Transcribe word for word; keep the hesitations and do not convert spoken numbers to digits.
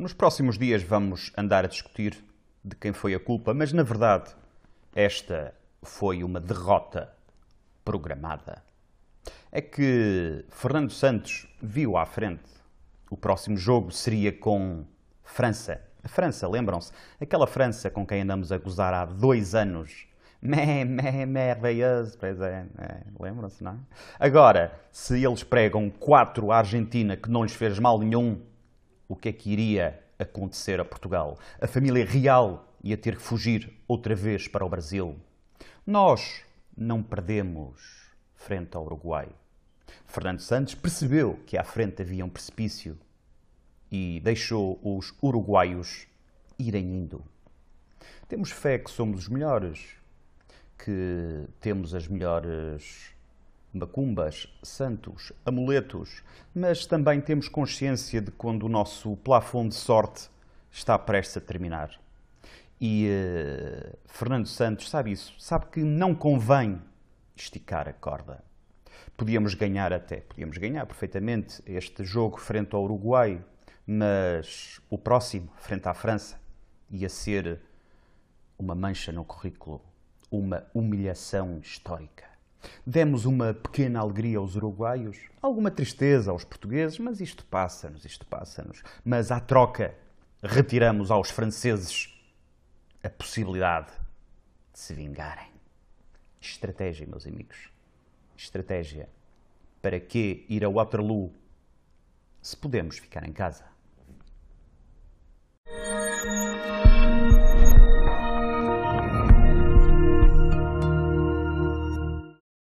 Nos próximos dias vamos andar a discutir de quem foi a culpa, mas na verdade esta foi uma derrota programada. É que Fernando Santos viu à frente. O próximo jogo seria com França. A França, lembram-se? Aquela França com quem andamos a gozar há dois anos. Mé, mé, maravilhoso. Pois é, é lembram-se, não é? Agora, se eles pregam quatro à Argentina que não lhes fez mal nenhum, o que é que iria acontecer a Portugal? A família real ia ter que fugir outra vez para o Brasil. Nós não perdemos frente ao Uruguai. Fernando Santos percebeu que à frente havia um precipício e deixou os uruguaios irem indo. Temos fé que somos os melhores, que temos as melhores macumbas, santos, amuletos, mas também temos consciência de quando o nosso plafond de sorte está prestes a terminar. E uh, Fernando Santos sabe isso, sabe que não convém esticar a corda. Podíamos ganhar até, podíamos ganhar perfeitamente este jogo frente ao Uruguai, mas o próximo, frente à França, ia ser uma mancha no currículo, uma humilhação histórica. Demos uma pequena alegria aos uruguaios, alguma tristeza aos portugueses, mas isto passa-nos, isto passa-nos. Mas à troca, retiramos aos franceses a possibilidade de se vingarem. Estratégia, meus amigos. Estratégia. Para que ir a Waterloo se podemos ficar em casa?